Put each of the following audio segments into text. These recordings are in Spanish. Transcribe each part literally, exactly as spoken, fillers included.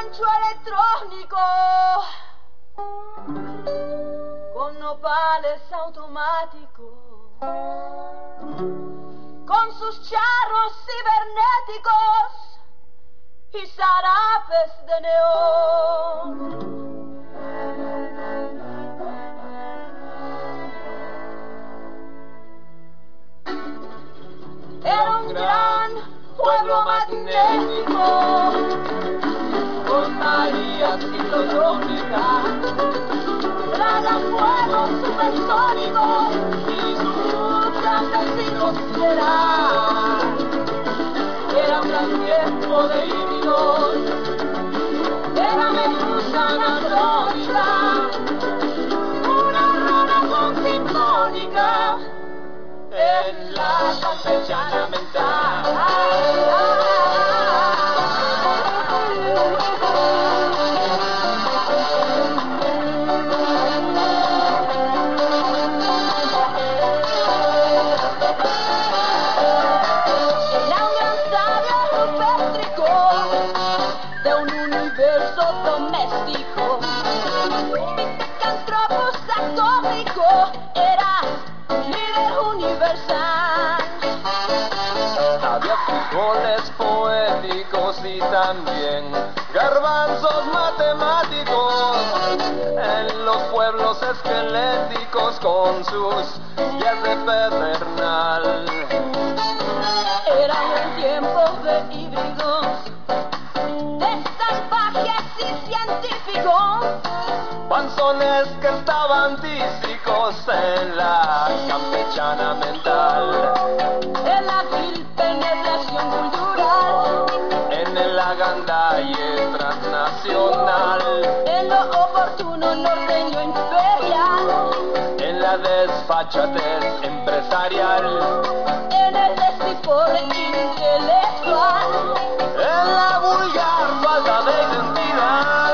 rancho electrónico con nopales automáticos, con sus charros cibernéticos y zarapes de neón. Era un gran pueblo magnético, con María ciclotrónica, tragafuegos supersónicos y sus campesinos fieras. Era un gran tiempo de híbridos, era medusa anacrónica, una rana con sinfónica en la campechana mental. Era un gran sabio rupéstrico de un universo doméstico, un pitecantropus atómico, era un líder universal. Había frijoles poéticos y también garbanzos matemáticos en los pueblos esqueléticos con sus guías de pedernal. Era un tiempo de híbridos, de salvajes y científicos, panzones que estaban tísicos en la campechana mental. en la vil penetración cultural, En el agandalle transnacional, en lo oportuno norteño imperial, en la desfachatez empresarial, en el despifore intelectual, en la vulgar falta de identidad.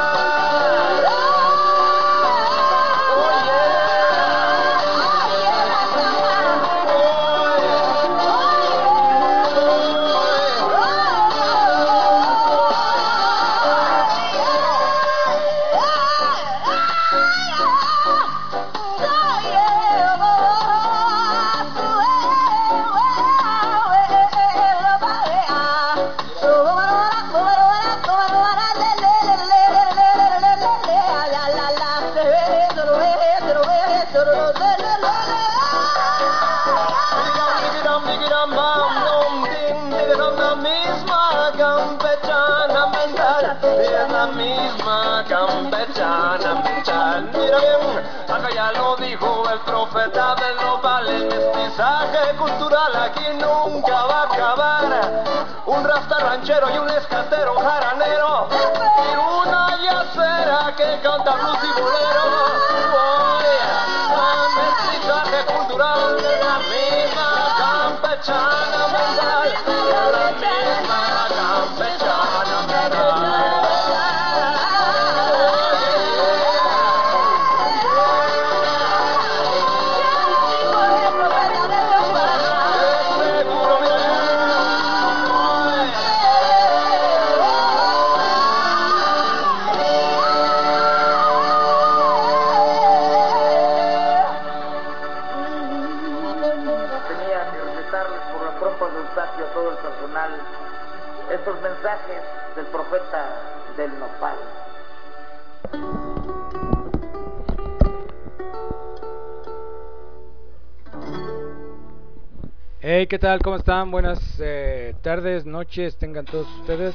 Misma campechana mental. Mira bien, acá ya lo dijo el profeta del nopal, el mestizaje cultural aquí nunca va a acabar. Un rasta ranchero y un escatero, un jaranero y una yacera que canta blues y bolero. Oh, mestizaje cultural de la misma campechana mental, de la misma campechana mental. Estos mensajes del profeta del nopal. Hey, ¿qué tal? ¿Cómo están? Buenas eh, tardes, noches, tengan todos ustedes.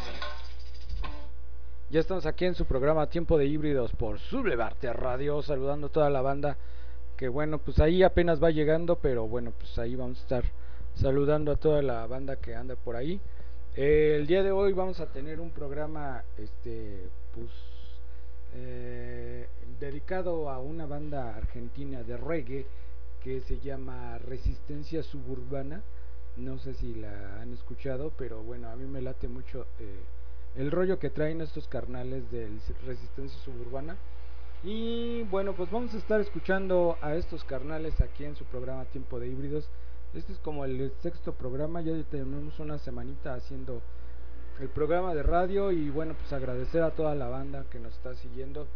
Ya estamos aquí en su programa Tiempo de Híbridos por Sublevarte Radio, saludando a toda la banda que bueno, pues ahí apenas va llegando, pero bueno, pues ahí vamos a estar saludando a toda la banda que anda por ahí. Eh, el día de hoy vamos a tener un programa este pues eh, dedicado a una banda argentina de reggae que se llama Resistencia Suburbana. No sé si la han escuchado, pero bueno, a mí me late mucho eh, el rollo que traen estos carnales de Resistencia Suburbana. Y bueno, pues vamos a estar escuchando a estos carnales aquí en su programa Tiempo de Híbridos. Este es como el sexto programa, ya tenemos una semanita haciendo el programa de radio. Y bueno, pues agradecer a toda la banda que nos está siguiendo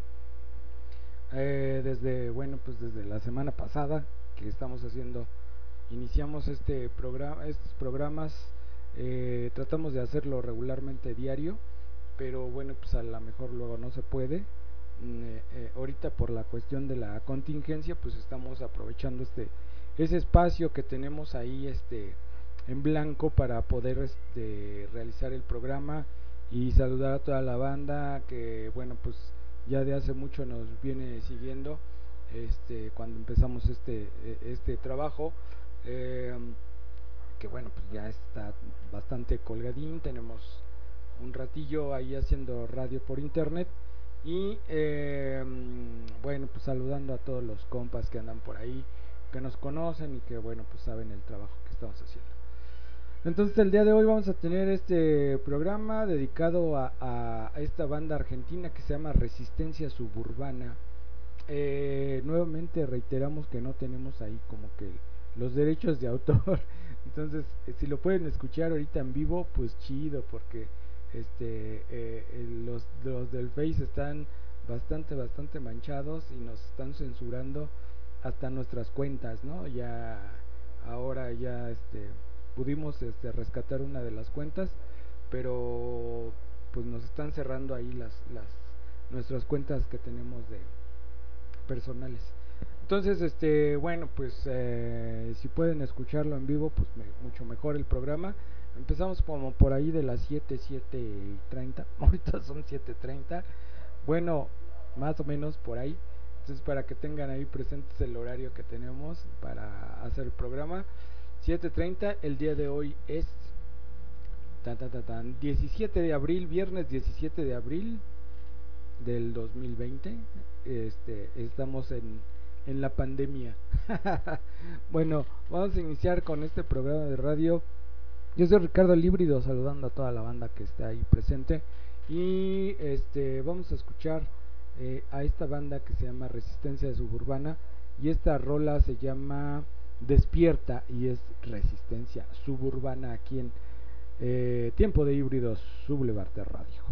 eh, desde, bueno, pues desde la semana pasada que estamos haciendo, iniciamos este programa, estos programas, eh, tratamos de hacerlo regularmente diario, pero bueno, pues a lo mejor luego no se puede. Eh, eh, ahorita por la cuestión de la contingencia, pues estamos aprovechando este ese espacio que tenemos ahí este en blanco para poder este, realizar el programa y saludar a toda la banda que bueno, pues ya de hace mucho nos viene siguiendo este cuando empezamos este este trabajo, eh, que bueno, pues ya está bastante colgadín, tenemos un ratillo ahí haciendo radio por internet. Y eh, bueno, pues saludando a todos los compas que andan por ahí, que nos conocen y que bueno, pues saben el trabajo que estamos haciendo. Entonces el día de hoy vamos a tener este programa dedicado a, a, a esta banda argentina que se llama Resistencia Suburbana. Eh, nuevamente reiteramos que no tenemos ahí como que los derechos de autor. Entonces si lo pueden escuchar ahorita en vivo, pues chido, porque este eh, los, los del Face están bastante bastante manchados y nos están censurando hasta nuestras cuentas, ¿no? Ya ahora ya este pudimos este rescatar una de las cuentas, pero pues nos están cerrando ahí las las nuestras cuentas que tenemos de personales. Entonces este bueno, pues eh, si pueden escucharlo en vivo, pues me, mucho mejor el programa. Empezamos como por ahí de las siete, siete y treinta. Ahorita son siete treinta. Bueno, más o menos por ahí. Entonces para que tengan ahí presentes el horario que tenemos para hacer el programa. siete treinta, el día de hoy es tan, tan, tan, tan, diecisiete de abril, viernes diecisiete de abril del dos mil veinte. Este, estamos en, en la pandemia. Bueno, vamos a iniciar con este programa de radio. Yo soy Ricardo el Híbrido, saludando a toda la banda que está ahí presente. Y este vamos a escuchar eh, a esta banda que se llama Resistencia Suburbana. Y esta rola se llama Despierta y es Resistencia Suburbana aquí en eh, Tiempo de Híbridos Sublevarte Radio.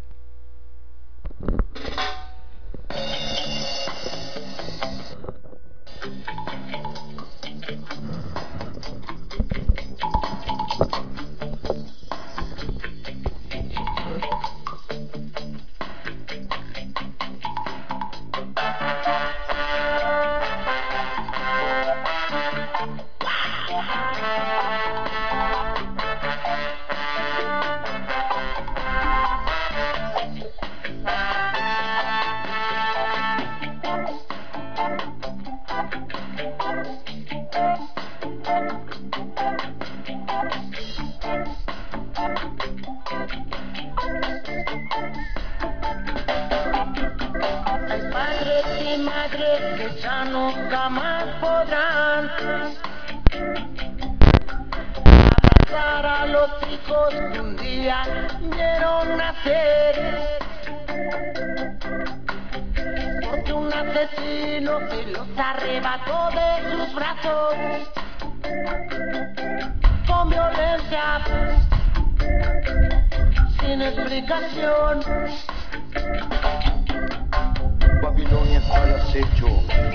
Babilonia está al acecho,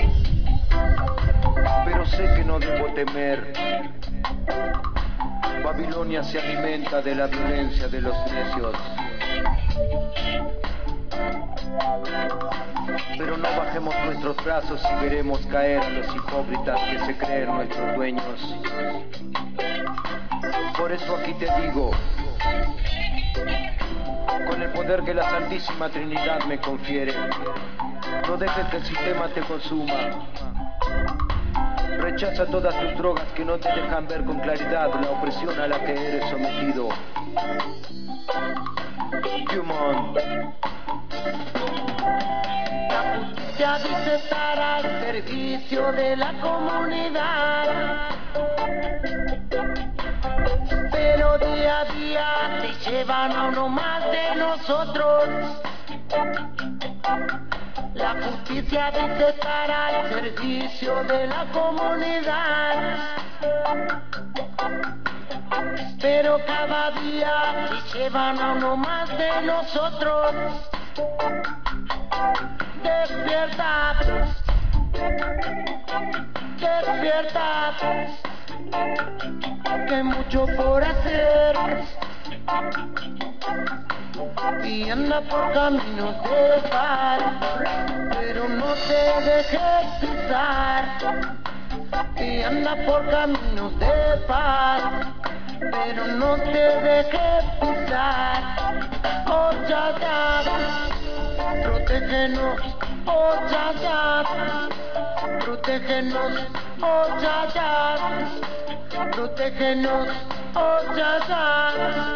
pero sé que no debo temer. Babilonia se alimenta de la violencia de los necios. Pero no bajemos nuestros brazos y veremos caer a los hipócritas que se creen nuestros dueños. Por eso aquí te digo, con el poder que la Santísima Trinidad me confiere, no dejes que el sistema te consuma. Rechaza todas tus drogas que no te dejan ver con claridad la opresión a la que eres sometido. Come on. La justicia dice estar al servicio de la comunidad, pero día a día se llevan a uno más de nosotros. La justicia dice estar al servicio de la comunidad, pero pero cada día se llevan a uno más de nosotros. Despierta, despierta, que hay mucho por hacer. Y anda por caminos de paz, pero no te dejes pisar. Y anda por caminos de paz, pero no te dejes pisar. Oh, ya, ya, protégenos, oh, ya, ya, protégenos, oh, ya, ya, protégenos, oh, ya, ya.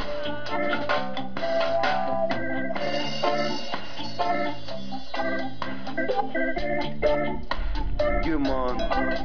Human.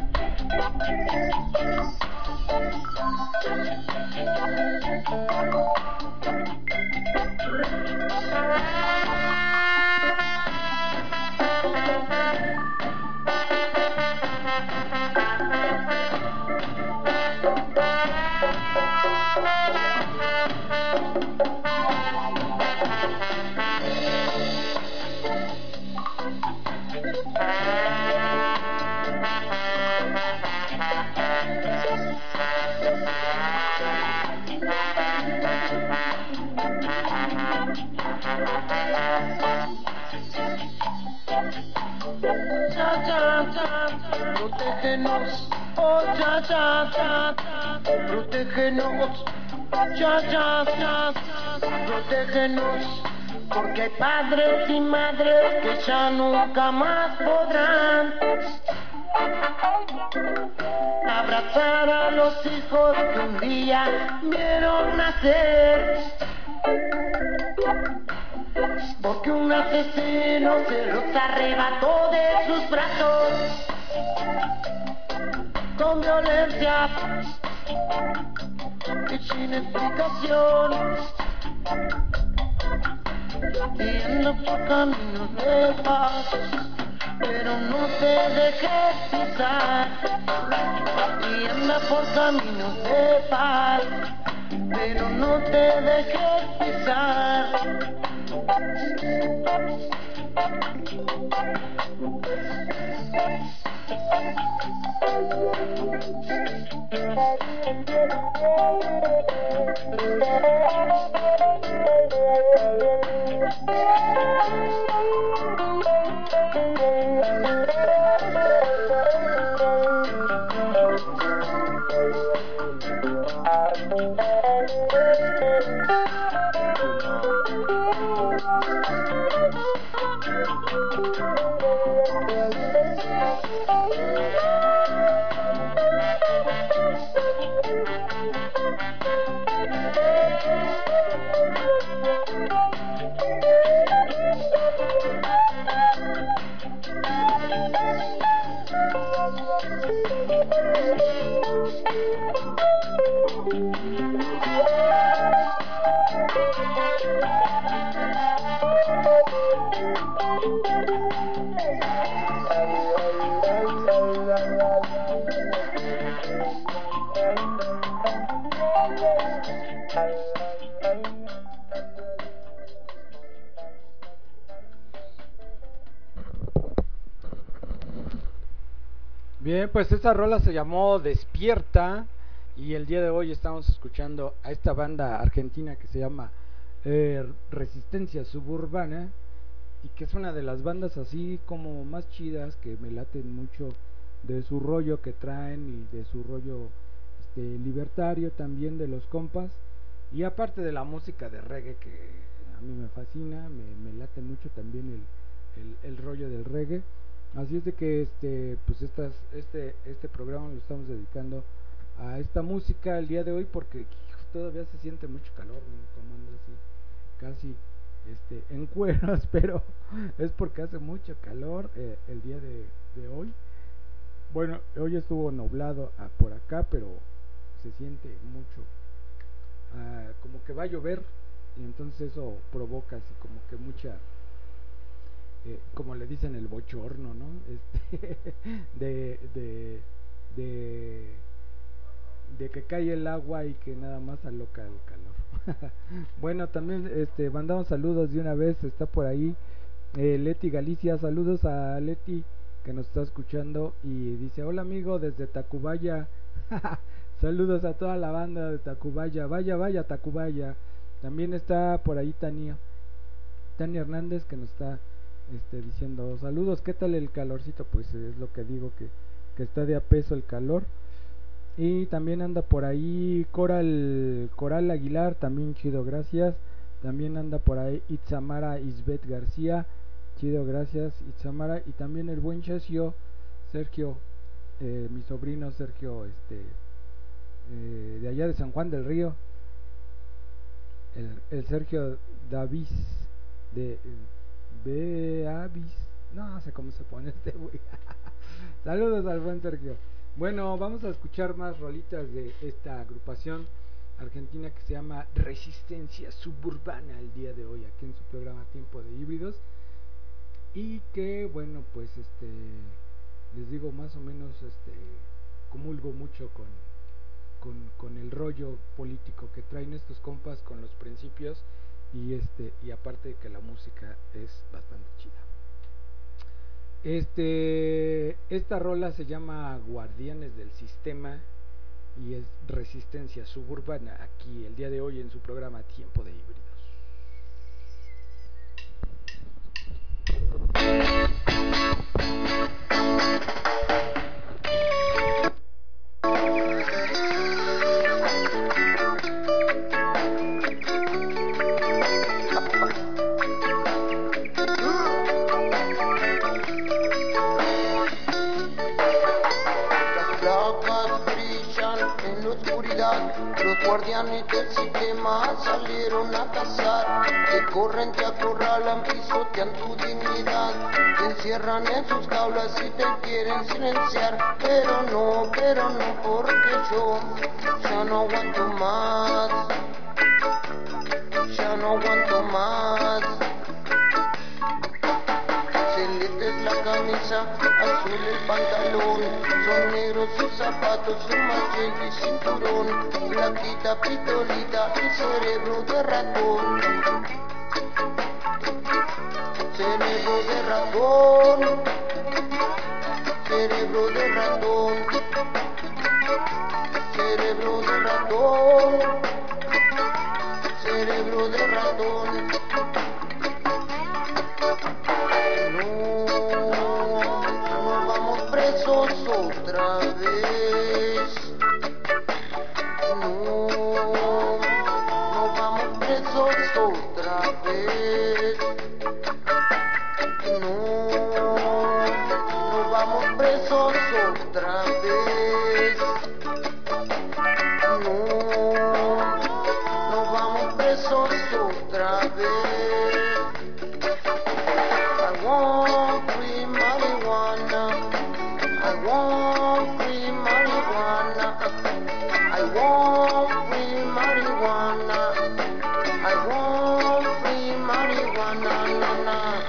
Cha, cha, cha, protégenos, oh, cha, cha, cha, protégenos, cha, cha, cha, protégenos, porque hay padres y madres que ya nunca más podrán abrazar a los hijos que un día vieron nacer. Porque un asesino se los arrebató de sus brazos con violencia y sin explicación. Y anda por caminos de paz, pero no te dejes pisar. Y anda por caminos de paz, pero no te dejes pisar. Bien, pues esta rola se llamó Despierta y el día de hoy estamos escuchando a esta banda argentina que se llama eh, Resistencia Suburbana y que es una de las bandas así como más chidas que me laten mucho de su rollo que traen y de su rollo este, libertario también de los compas y aparte de la música de reggae que a mí me fascina, me, me late mucho también el, el, el rollo del reggae. Así es de que este pues estas, este este programa lo estamos dedicando a esta música el día de hoy porque hijo, todavía se siente mucho calor, ¿no? Como ando así casi este en cueros, pero es porque hace mucho calor eh, el día de, de hoy. Bueno, hoy estuvo nublado ah, por acá, pero se siente mucho ah, como que va a llover y entonces eso provoca así como que mucha Eh, como le dicen el bochorno, ¿no? Este, de, de, de, de que cae el agua y que nada más aloca el calor. Bueno, también este mandamos saludos de una vez, está por ahí eh, Leti Galicia, saludos a Leti que nos está escuchando y dice: hola amigo desde Tacubaya. Saludos a toda la banda de Tacubaya, vaya vaya Tacubaya. También está por ahí Tania Tania Hernández que nos está este, diciendo saludos, ¿qué tal el calorcito? Pues es lo que digo, que, que está de a peso el calor. Y también anda por ahí Coral Coral Aguilar, también chido, gracias. También anda por ahí Itzamara Isbeth García, chido, gracias Itzamara. Y también el buen Sergio Sergio eh, mi sobrino Sergio este eh, de allá de San Juan del Río, el, el Sergio Davis de Beavis, no sé cómo se pone este güey. Saludos al buen Sergio. Bueno, vamos a escuchar más rolitas de esta agrupación argentina que se llama Resistencia Suburbana el día de hoy aquí en su programa Tiempo de Híbridos. Y que bueno, pues este les digo, más o menos este comulgo mucho con, con, con el rollo político que traen estos compas, con los principios y este y aparte de que la música es bastante chida. Este esta rola se llama Guardianes del Sistema y es Resistencia Suburbana aquí el día de hoy en su programa Tiempo de Híbridos. Los guardianes del sistema salieron a cazar, te corren, te acorralan, pisotean tu dignidad, te encierran en sus jaulas y te quieren silenciar, pero no, pero no, porque yo ya no aguanto más, ya no aguanto más. Celeste es la camisa, azul el pantalón, son negros sus zapatos, su machete y cinturón, plaquita, pistolita y cerebro de ratón. Cerebro de ratón, cerebro de ratón, cerebro de ratón, cerebro de ratón. Otra vez, no, no vamos presos otra vez, no, no vamos presos otra vez, no, no vamos presos otra vez. I want free marijuana. I want free marijuana. I want free marijuana. I want free marijuana. Na, na.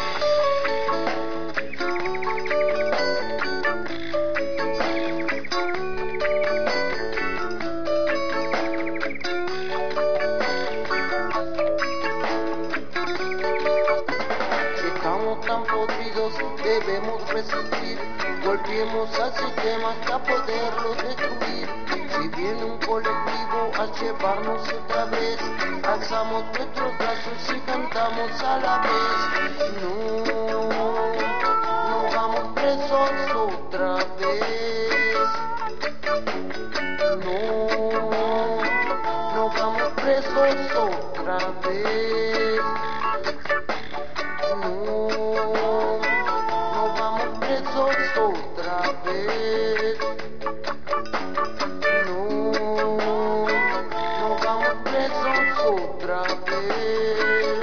Estamos tan podridos, debemos resistir. Golpeemos al sistema hasta poderlo destruir. Si viene un colectivo a llevarnos otra vez, alzamos nuestros brazos y cantamos a la vez. No, no vamos presos otra vez. No, no vamos presos otra vez. No, no vamos presos otra vez. No, no vamos presos otra vez.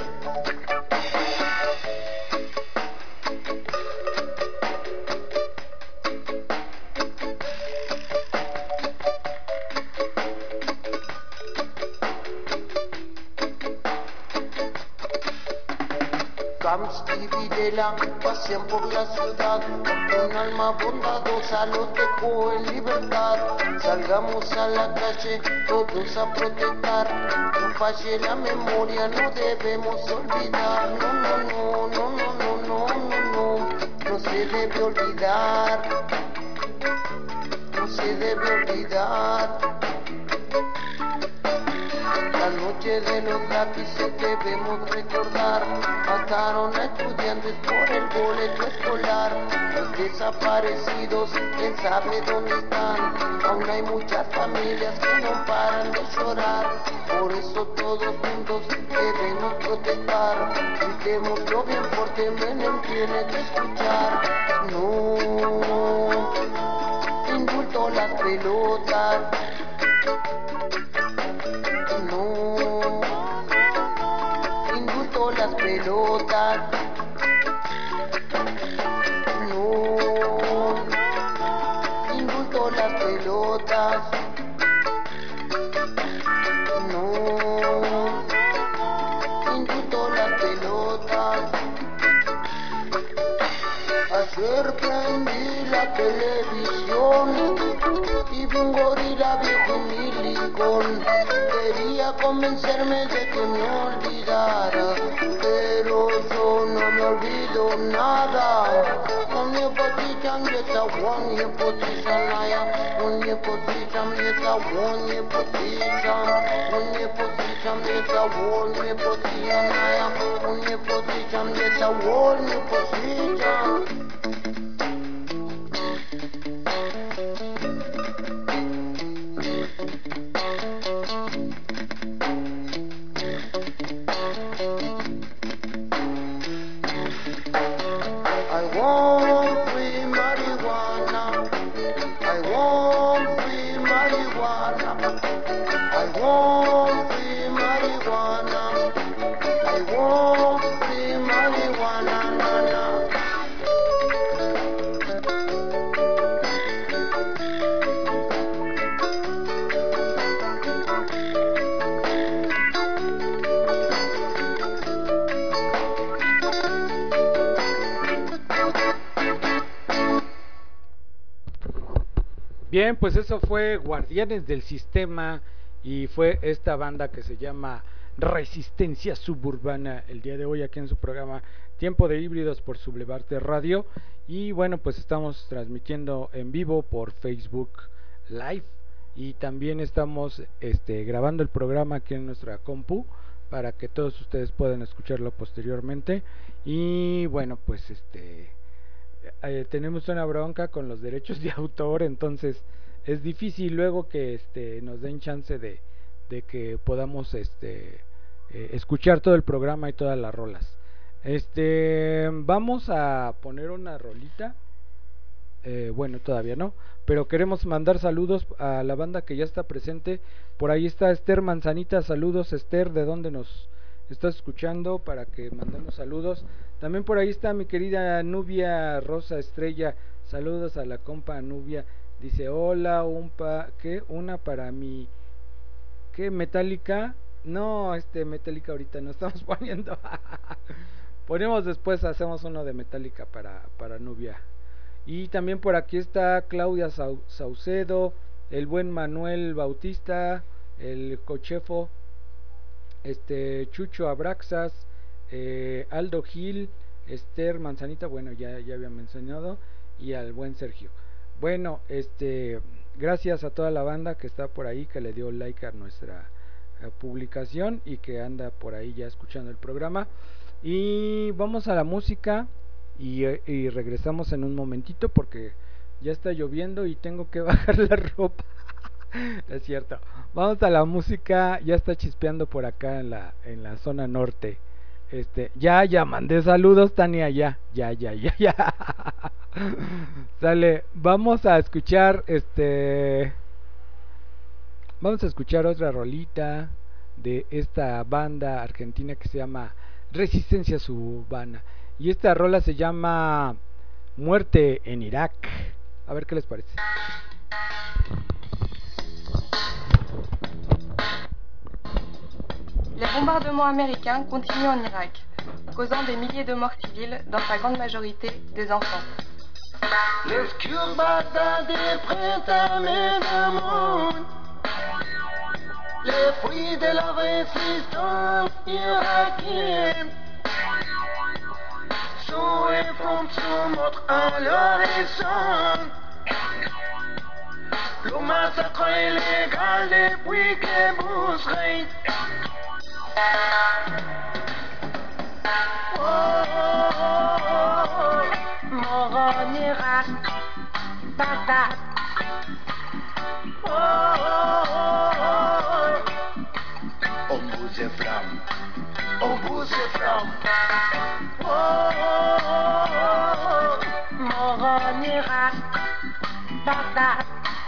Camps y Videla pasean por la ciudad, con un alma bondadosa los dejó en libertad. Salgamos a la calle todos a protestar, no falle la memoria, no debemos olvidar. No, no, no, no, no, no, no, no, no, no se debe olvidar, no se debe olvidar. La noche de los lápices debemos recordar, mataron a estudiantes por el boleto escolar. Los desaparecidos, quién sabe dónde están, aún hay muchas familias que no paran de llorar. Por eso todos juntos debemos protestar, gritémoslo bien fuerte, Menem tiene que escuchar. No, indulto las pelotas. No, indulto las pelotas. No, indulto las pelotas. No, indulto las pelotas. Ayer prendí la televisión y vi un gorila viejo y milicón. Quería convencerme de que me olvidara, pero yo no me olvido nada. Onye position yesa, onye position naya, onye position yesa, onye position, onye position yesa, onye position naya, onye position yesa, onye position. Bien, pues eso fue Guardianes del Sistema y fue esta banda que se llama Resistencia Suburbana el día de hoy aquí en su programa Tiempo de Híbridos por Sublevarte Radio. Y bueno, pues estamos transmitiendo en vivo por Facebook Live y también estamos este, grabando el programa aquí en nuestra compu para que todos ustedes puedan escucharlo posteriormente. Y bueno, pues este... Eh, tenemos una bronca con los derechos de autor, entonces es difícil luego que este nos den chance de, de que podamos este eh, escuchar todo el programa y todas las rolas. Este vamos a poner una rolita. Eh, bueno, todavía no, pero queremos mandar saludos a la banda que ya está presente. Por ahí está Esther Manzanita. Saludos, Esther, de dónde nos estás escuchando para que mandemos saludos. También por ahí está mi querida Nubia Rosa Estrella. Saludos a la compa Nubia. Dice hola, un pa, ¿qué? Una para mi, ¿qué? Metallica. No, este Metallica ahorita no estamos poniendo. Ponemos después, hacemos uno de Metallica para, para Nubia. Y también por aquí está Claudia Sau Saucedo, el buen Manuel Bautista, el Cochefo, este Chucho Abraxas, eh, Aldo Gil, Esther Manzanita, bueno, ya, ya había mencionado, y al buen Sergio. Bueno, este gracias a toda la banda que está por ahí, que le dio like a nuestra eh, publicación y que anda por ahí ya escuchando el programa. Y vamos a la música y, y regresamos en un momentito porque ya está lloviendo y tengo que bajar la ropa. Es cierto. Vamos a la música, ya está chispeando por acá en la en la zona norte. Este, ya ya mandé saludos, Tania, ya, ya, ya, ya, ya. Sale, vamos a escuchar este Vamos a escuchar otra rolita de esta banda argentina que se llama Resistencia Suburbana. Y esta rola se llama Muerte en Irak. A ver qué les parece. Les bombardements américains continuent en Irak, causant des milliers de morts civiles, dans sa grande majorité des enfants. Les cures Bagdad et printemps de monde. Les fruits de la résistance irakienne. Son et front se montre à l'horizon. Le massacre illégal depuis que vous règne. Oh, oh, oh, oh, mort en Irak, Bagdad. Oh, oh, oh, oh, on vous flamme, on vous flamme. Oh, oh, oh, oh, mort en Irak, Bagdad.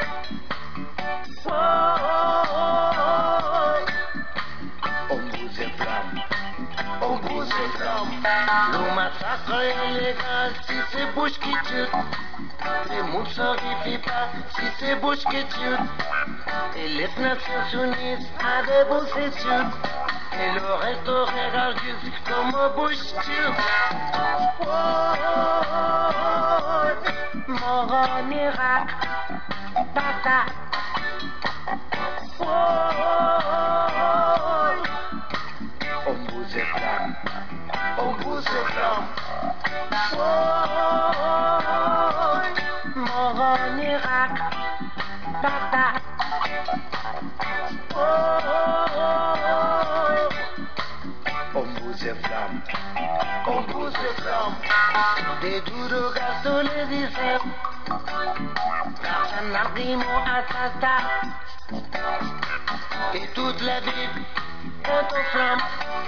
Oh, oh, oh, oh, on vous flamme, on vous flamme. Le massacre illégal, si c'est Bush qui tue. Les mots ne s'arrivent pas, si c'est Bush qui tue. Et les Nations Unies à debout c'est sûr. Et le reste regarde juste comme Bush tue. Oh, oh, oh, oh, mort en Irak, Bagdad. Oh, oh, oh, on vous flamme, on vous flamme. Oh, oh, oh, mort en Irak, Bagdad. Oh, oh, oh, on vous flamme, on vous flamme. Des doux de gaz tous les dizaines. Personne n'argument à sa stade. Et toute la ville est en flamme.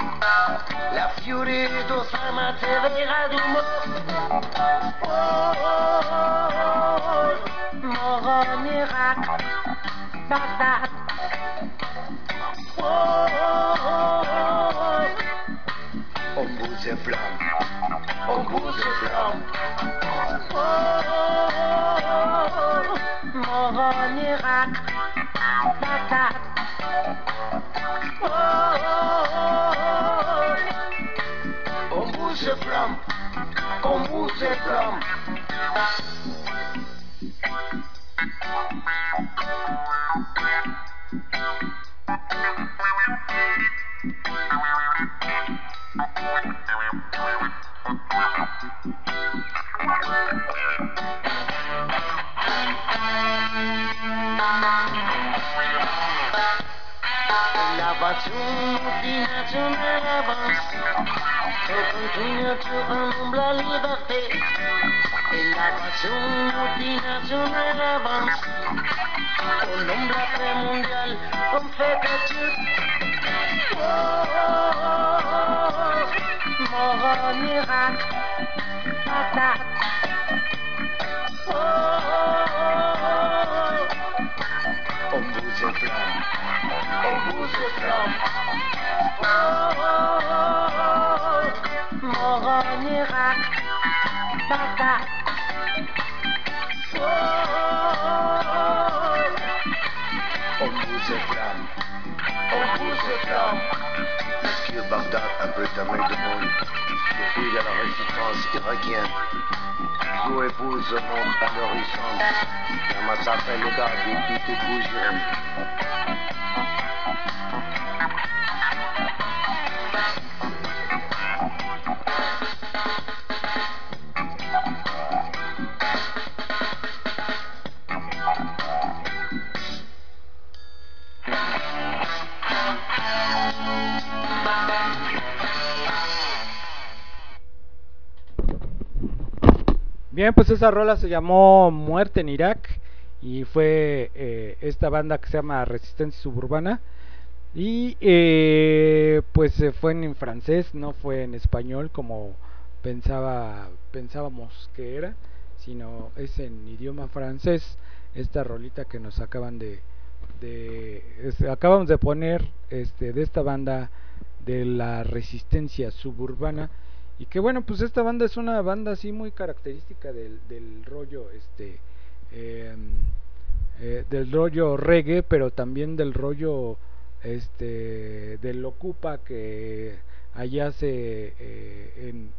La furie d'Osama s'éveillera du mort. Oh, oh, oh, oh, mort en Irak, Bagdad. Oh, oh, oh, oh, on vous flamme, on vous flamme. Oh, oh, oh, oh, mort en Irak, Bagdad. Oh, oh, oh, on vous flamme, on vous flamme. L'invasion multinationale avance. Et continue sur un nombre la liberté. Et l'invasion multinationale avance. Au nom de la paix mondiale, on fait que tu. Oh, oh, oh, oh, mort en Irak, Bagdad. Oh, oh, oh, on vous flamme, on vous flamme. Oh, oh, oh, mort en Irak, Bagdad. Oh, oh, oh, on vous flamme, on vous flamme. Est-ce que Bagdad a prétamé de monde depuis la résistance irakienne? Vous épouse monte à l'horizon. La massacre illégal depuis que vous jeunes. Bien, pues esa rola se llamó Muerte en Irak y fue eh, esta banda que se llama Resistencia Suburbana y eh, pues se fue en francés, no fue en español como pensaba pensábamos que era, sino es en idioma francés esta rolita que nos acaban de, de es, acabamos de poner este de esta banda de la Resistencia Suburbana. Y que bueno, pues esta banda es una banda así muy característica del, del rollo este eh, eh, del rollo reggae, pero también del rollo este del ocupa que allá se eh, en,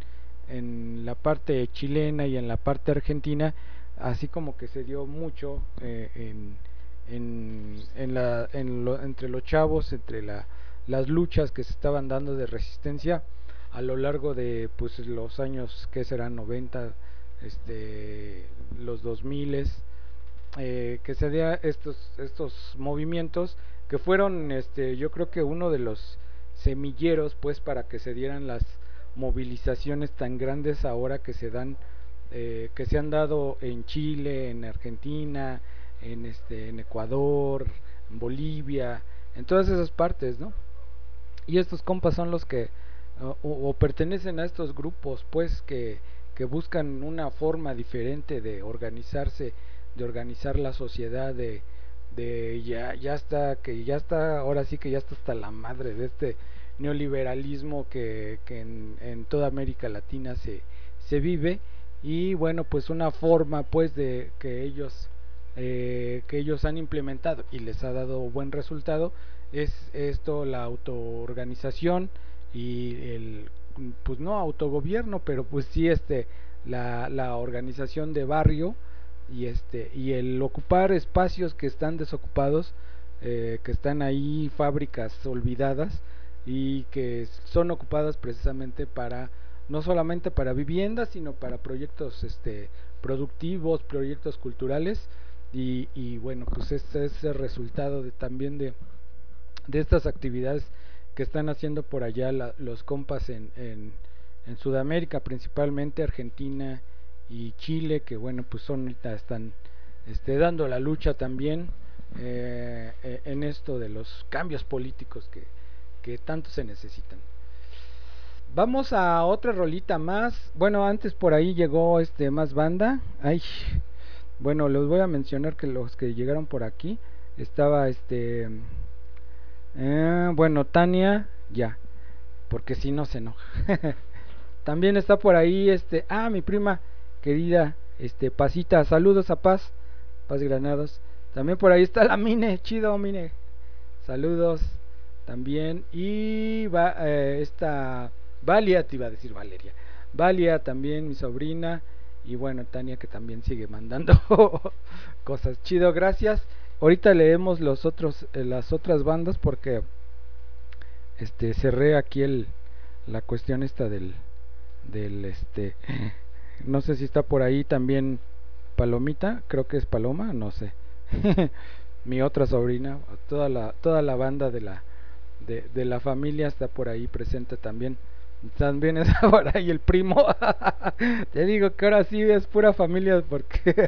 en la parte chilena y en la parte argentina, así como que se dio mucho eh, en, en, en la, en lo, entre los chavos, entre la, las luchas que se estaban dando de resistencia a lo largo de pues los años que serán noventa, este, los dos miles, eh, que se dieran estos, estos movimientos que fueron, este, yo creo que uno de los semilleros pues para que se dieran las movilizaciones tan grandes ahora que se dan, eh, que se han dado en Chile, en Argentina, en este, en Ecuador, en Bolivia, en todas esas partes, ¿no? Y estos compas son los que o, o pertenecen a estos grupos, pues que, que buscan una forma diferente de organizarse, de organizar la sociedad, de, de ya, ya está, que ya está, ahora sí que ya está hasta la madre de este neoliberalismo que, que en, en toda América Latina se, se vive. Y bueno, pues una forma pues de que ellos eh, que ellos han implementado y les ha dado buen resultado es esto, la autoorganización y el, pues no autogobierno, pero pues sí este la, la organización de barrio y este y el ocupar espacios que están desocupados, eh, que están ahí, fábricas olvidadas y que son ocupadas precisamente para no solamente para viviendas, sino para proyectos este productivos, proyectos culturales. Y, y bueno, pues este es el resultado de, también de, de estas actividades que están haciendo por allá la, los compas en, en, en Sudamérica, principalmente Argentina y Chile, que bueno, pues son ahorita están este, dando la lucha también eh, en esto de los cambios políticos que, que tanto se necesitan. Vamos a otra rolita más. Bueno, antes por ahí llegó este más banda. Ay, bueno, les voy a mencionar que los que llegaron por aquí estaba este eh, bueno, Tania, ya, porque si no se enoja. También está por ahí este, ah, mi prima querida, este Pasita, saludos a Paz, Paz Granados. También por ahí está la Mine, chido Mine. Saludos también. Y va eh, esta Valia, te iba a decir Valeria. Valia también, mi sobrina. Y bueno, Tania, que también sigue mandando cosas. Chido, gracias. Ahorita leemos los otros, eh, las otras bandas porque este cerré aquí el la cuestión esta del del este no sé si está por ahí también Palomita, creo que es Paloma, no sé. Mi otra sobrina, toda la toda la banda de la de, de la familia está por ahí presente también. También es por ahí el primo. Te digo que ahora sí es pura familia porque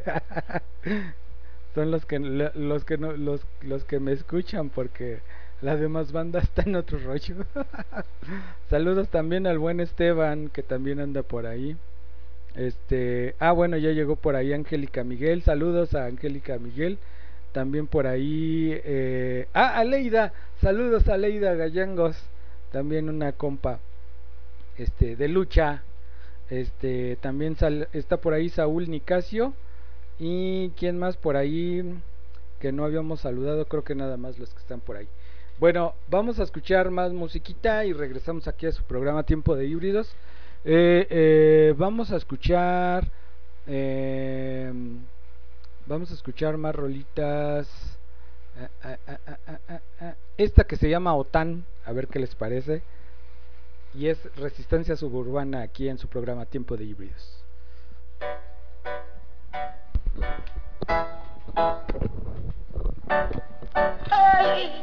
son los que los que no los los que me escuchan, porque la demás banda está en otro rollo. Saludos también al buen Esteban, que también anda por ahí. Este, ah, bueno, ya llegó por ahí Angélica Miguel. Saludos a Angélica Miguel. También por ahí eh, ah, Aleida. Saludos a Aleida Gallangos, también una compa este de lucha. Este también sal, está por ahí Saúl Nicasio. Y quién más por ahí que no habíamos saludado, creo que nada más los que están por ahí. Bueno, vamos a escuchar más musiquita y regresamos aquí a su programa Tiempo de Híbridos. Eh, eh, vamos a escuchar eh, vamos a escuchar más rolitas. Uh, uh, uh, uh, uh, uh. Esta que se llama OTAN, a ver qué les parece. Y es Resistencia Suburbana aquí en su programa Tiempo de Híbridos. Hey.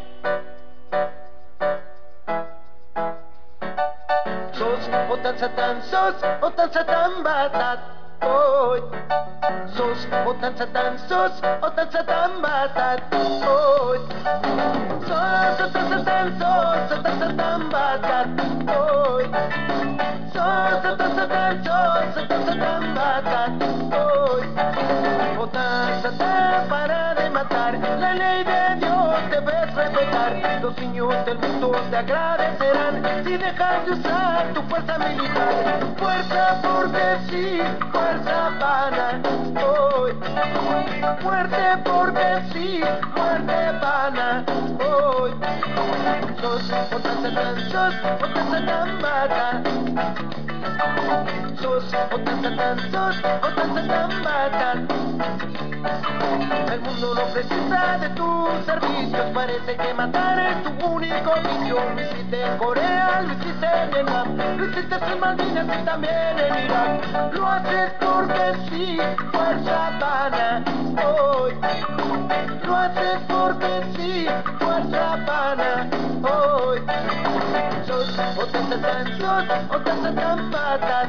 Sos OTAN Satán, sos OTAN Satán Batat. Oh. Sos OTAN Satán, sos OTAN Satán Batat. Oh. Sos OTAN Satán, sos OTAN Satán Batat. Oh. Sos OTAN Satán, sos OTAN Satán Batat. Oh. OTAN Satán, para de matar, la ley de Dios debes respetar. Los niños del mundo te agradecerán si dejas de usar tu fuerza militar. Fuerza porque sí, fuerza pana. Hoy, muerte porque sí, muerte pana. Hoy, sos OTAN Satán, sos OTAN Satán Bata. Sos Otan Satán, sos Otan Satán Batán. El mundo no precisa de tus servicios, parece que matar es tu único vicio. Lo hiciste en Corea, lo hiciste en Vietnam, lo hiciste en Malvinas y también en Irak. Lo haces porque sí, fuerza pana, hoy. Lo haces porque sí, fuerza pana, hoy. Sos Otan Satán, sos Otan Satán Batán.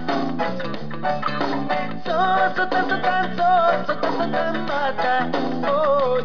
Sos Otan Satán, sos Otan Satán Batán, hoy.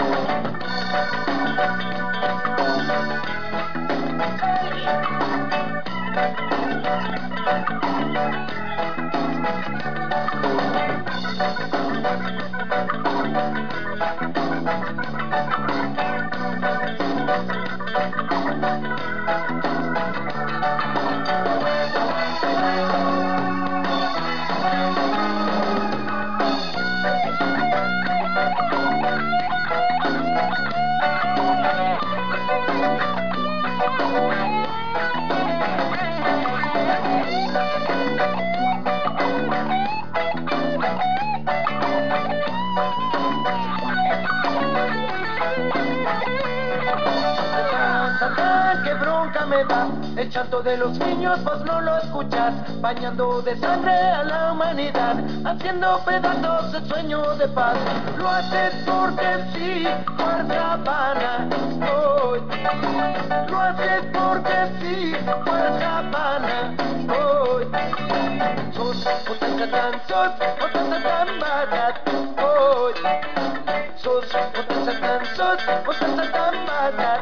Satán, qué bronca me da. El llanto de los niños vos no lo escuchas, bañando de sangre a la humanidad, haciendo pedazos el sueño de paz. Lo haces porque sí, fuerza pana, hoy. Lo haces porque sí, fuerza pana, hoy. Sos Otan Satán, sos Otan Satán Batán, hoy. Sos Otan Satán, sos Otan Satán Batán.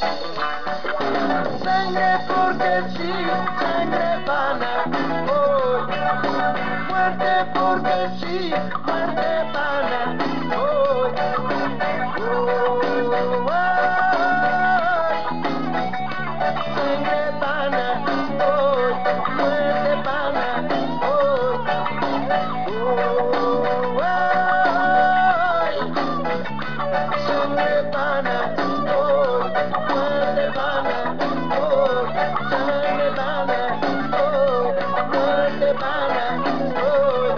Sangre porque sí, sangre pana, hoy. Muerte porque sí, muerte pana, hoy. Oh, ay. Sangre pana, hoy. Muerte pana, hoy. Oh, ay. Sangre pana, hoy. Muerte pana. Sangre pana, oh, muerte pana, oh.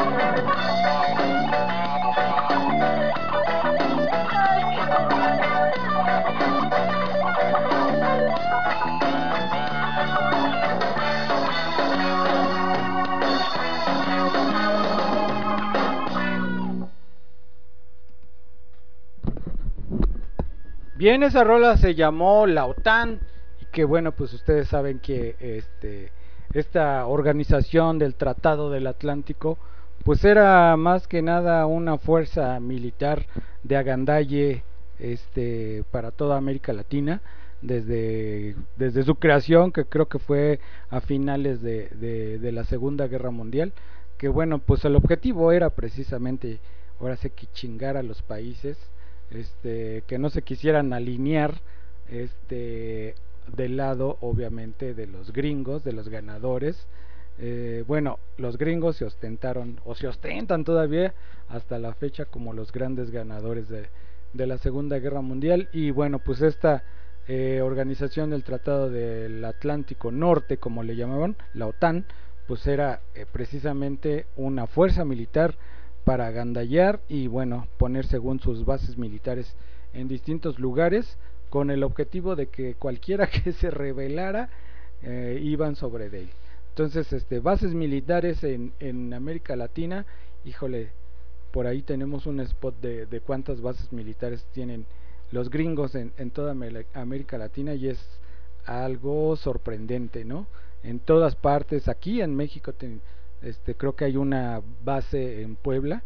Bien, esa rola se llamó La OTAN, y que bueno, pues ustedes saben que este esta organización del Tratado del Atlántico pues era más que nada una fuerza militar de agandalle este para toda América Latina desde, desde su creación, que creo que fue a finales de, de, de la Segunda Guerra Mundial, que bueno, pues el objetivo era precisamente, ahora sí que chingar a los países este que no se quisieran alinear este del lado obviamente de los gringos, de los ganadores. Eh, bueno, los gringos se ostentaron o se ostentan todavía hasta la fecha como los grandes ganadores de, de la Segunda Guerra Mundial. Y bueno, pues esta eh, organización del Tratado del Atlántico Norte, como le llamaban, la OTAN, pues era eh, precisamente una fuerza militar para agandallar y bueno, poner según sus bases militares en distintos lugares, con el objetivo de que cualquiera que se rebelara eh, iban sobre él. Entonces, este, bases militares en, en América Latina, híjole, por ahí tenemos un spot de, de cuántas bases militares tienen los gringos en, en toda América Latina, y es algo sorprendente, ¿no? En todas partes, aquí en México ten, este, creo que hay una base en Puebla,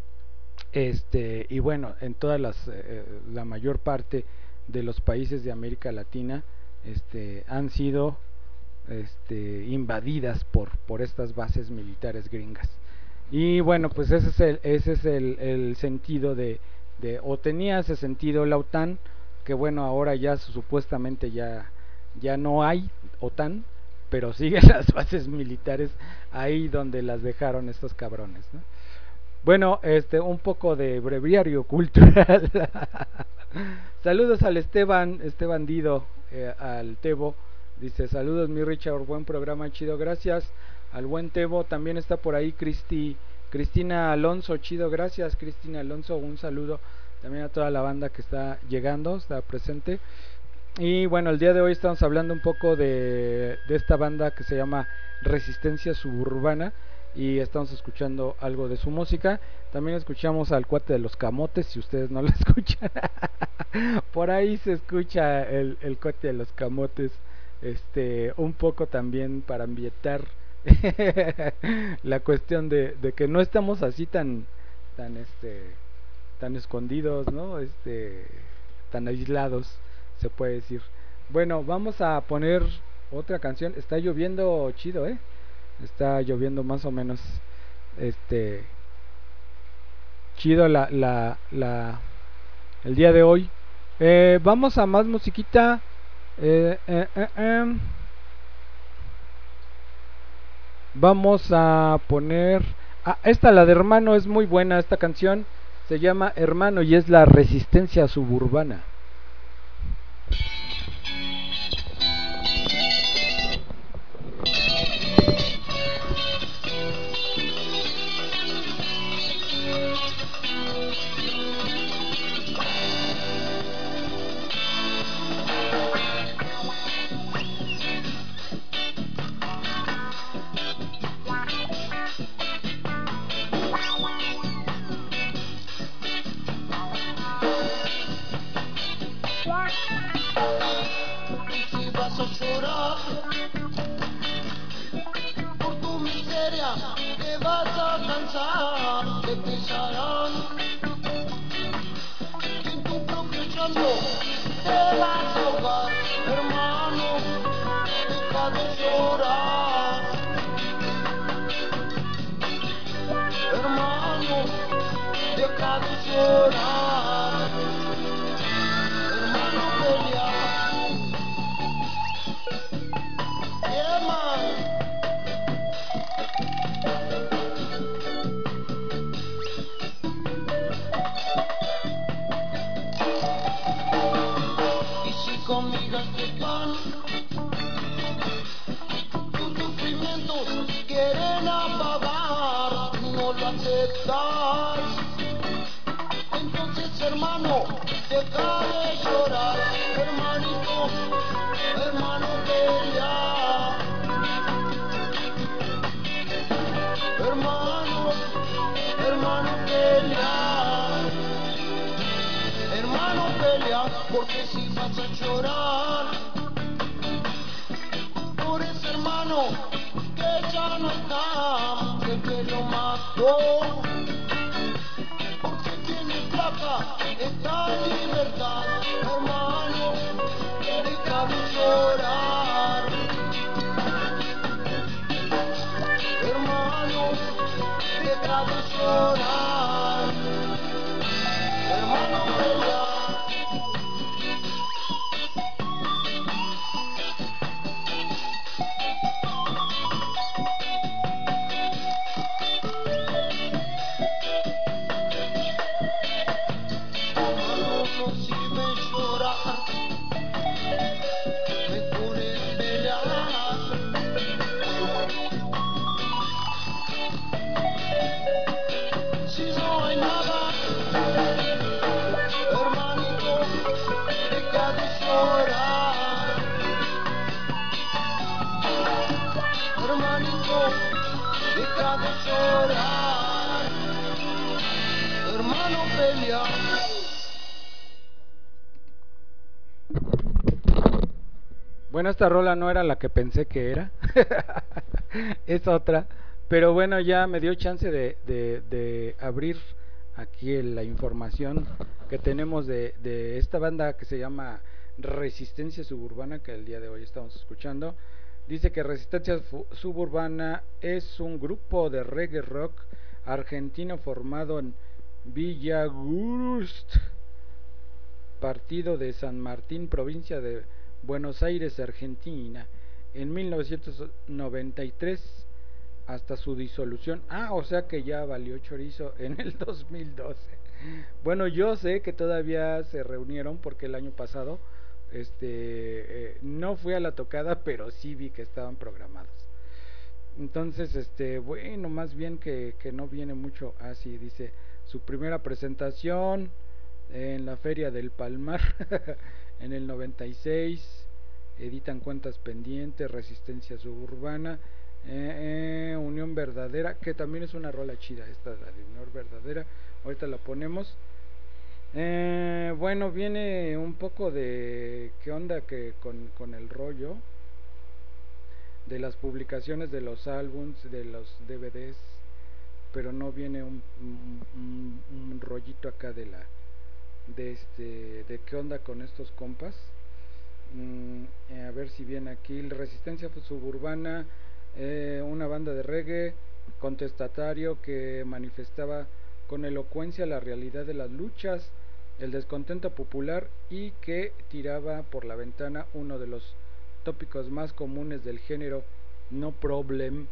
este, y bueno, en todas las, eh, la mayor parte de los países de América Latina este, han sido este, invadidas por, por estas bases militares gringas. Y bueno, pues ese es el, ese es el, el sentido de, de, o tenía ese sentido la OTAN, que bueno, ahora ya supuestamente ya, ya no hay OTAN, pero siguen las bases militares ahí donde las dejaron estos cabrones, ¿no? Bueno, este, un poco de breviario cultural. Saludos al Esteban, Esteban Dido, eh, al Tebo. Dice, saludos mi Richard, buen programa, chido, gracias. al buen Tebo, también está por ahí Cristi, Cristina Alonso, chido, gracias Cristina Alonso, un saludo también a toda la banda que está llegando, está presente. Y bueno, el día de hoy estamos hablando un poco de, de esta banda que se llama Resistencia Suburbana y estamos escuchando algo de su música. También escuchamos al cuate de los camotes, si ustedes no lo escuchan. Por ahí se escucha el, el cuate de los camotes, este, un poco también para ambientar la cuestión de, de que no estamos así tan, tan, este, tan escondidos, ¿no? Este, tan aislados, se puede decir. Bueno, vamos a poner otra canción. Está lloviendo chido, ¿eh? Está lloviendo más o menos, este, chido la, la, la, el día de hoy. Eh, vamos a más musiquita. Eh, eh, eh, eh. Vamos a poner... Ah, esta, la de Hermano, es muy buena. Esta canción se llama Hermano y es la Resistencia Suburbana. Vas a llorar por tu miseria, te vas a cansar, te pesarán y en tu propio llanto te vas a ahogar. Hermano, deja de llorar. Hermano, deja de llorar. Hermano, pelea. Y si con migas de pan tus sufrimientos quieren apagar, no lo aceptas, entonces hermano, deja de llorar. Hermanito, hermano, pelea. Hermano, hermano, pelea. Hermano, pelea, porque si vas a llorar por ese hermano que ya no está, que te lo mató, porque tiene placa esta libertad. Hermano, deja de llorar. Hermano, deja de llorar. Hermano, pelea. Hermano, no sirve llorar, mejor es pelear. Si no hay nada, hermanito, deja de llorar. Hermanito, deja de llorar. Hermano, pelea. Bueno, esta rola no era la que pensé que era. Es otra. Pero bueno, ya me dio chance de, de, de abrir aquí la información que tenemos de, de esta banda que se llama Resistencia Suburbana, que el día de hoy estamos escuchando. Dice que Resistencia Suburbana es un grupo de reggae rock argentino formado en Villagurust, partido de San Martín, provincia de Buenos Aires, Argentina, en mil novecientos noventa y tres hasta su disolución. Ah, o sea que ya valió chorizo en el dos mil doce. Bueno, yo sé que todavía se reunieron porque el año pasado este eh, no fui a la tocada, pero sí vi que estaban programados. Entonces, este, bueno, más bien que, que no viene mucho así, dice, su primera presentación en la Feria del Palmar en el noventa y seis, editan Cuentas Pendientes, Resistencia Suburbana, eh, eh, Unión Verdadera, que también es una rola chida esta, la de Unión Verdadera, ahorita la ponemos. Eh, bueno, viene un poco de qué onda que con, con el rollo de las publicaciones de los álbums, de los D V Ds, pero no viene un, un, un rollito acá de la de este de qué onda con estos compas. Mm, eh, a ver si viene aquí Resistencia Suburbana, eh, una banda de reggae contestatario que manifestaba con elocuencia la realidad de las luchas, el descontento popular y que tiraba por la ventana uno de los tópicos más comunes del género, no problem,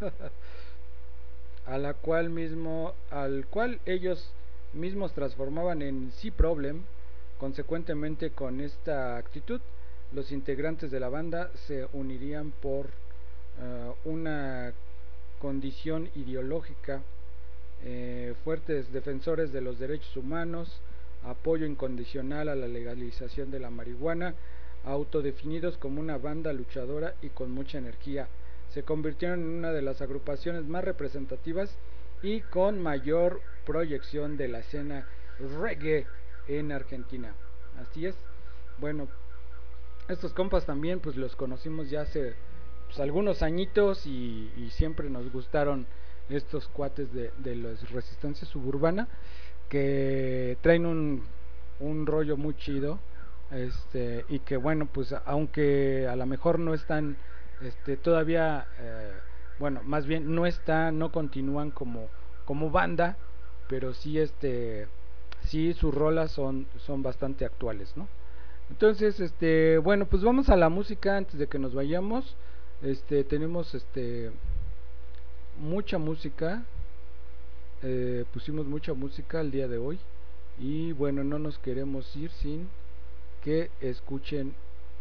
a la cual mismo, al cual ellos mismos transformaban en sí problem. Consecuentemente, con esta actitud, los integrantes de la banda se unirían por uh, una condición ideológica, eh, fuertes defensores de los derechos humanos, apoyo incondicional a la legalización de la marihuana, autodefinidos como una banda luchadora y con mucha energía. Se convirtieron en una de las agrupaciones más representativas y con mayor proyección de la escena reggae en Argentina. Así es. Bueno, estos compas también pues los conocimos ya hace pues, algunos añitos y, y siempre nos gustaron estos cuates de, de los Resistencia Suburbana, que traen un, un rollo muy chido. Este, y que bueno, pues aunque a lo mejor no están este, todavía, eh, bueno, más bien no están, no continúan como, como banda, pero sí, este, sí sus rolas son, son bastante actuales, ¿no? Entonces, este, bueno, pues vamos a la música antes de que nos vayamos. Este, tenemos este mucha música, eh, pusimos mucha música el día de hoy y bueno, no nos queremos ir sin que escuchen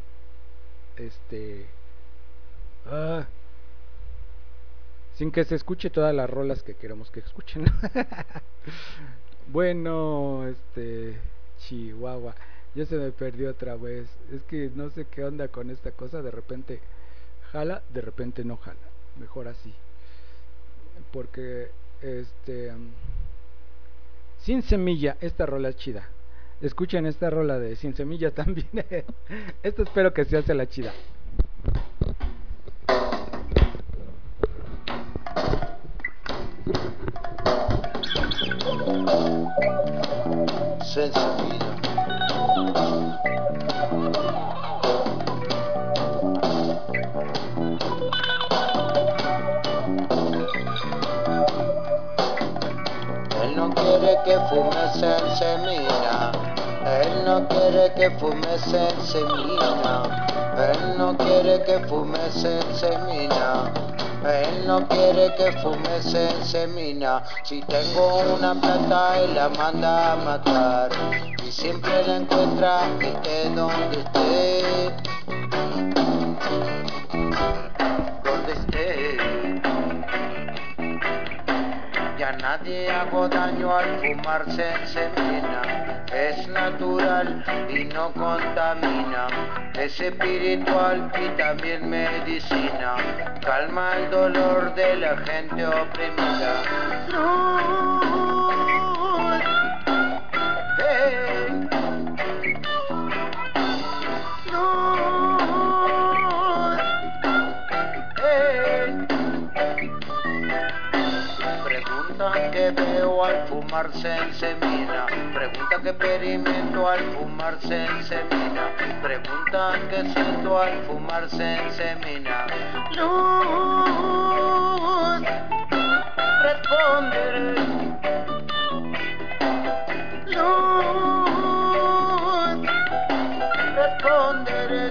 este ah, sin que se escuche todas las rolas que queremos que escuchen. Bueno, este Chihuahua, ya se me perdió otra vez. Es que no sé qué onda con esta cosa, de repente jala, de repente no jala. Mejor así, porque este Sin Semilla, esta rola es chida. Escuchen esta rola de Sin Semilla también. Esta espero que se hace la chida. Sin Semilla. Él no quiere que fumes en semilla. Él no quiere que fumes en semilla. Él no quiere que fumes en semilla. Él no quiere que fumes en semilla. Si tengo una plata y la manda a matar, y siempre la encuentra esté donde esté, donde esté. Ya nadie hago daño al fumarse en semilla. Es natural y no contamina. Es espiritual y también medicina. Calma el dolor de la gente oprimida. Luz, hey. Luz, hey. Preguntan qué veo al fumarse en semilla. Pregunta qué experimento al fumarse en semilla. Preguntan qué siento al fumarse en semilla. Luz, responderé. Luz, responderé.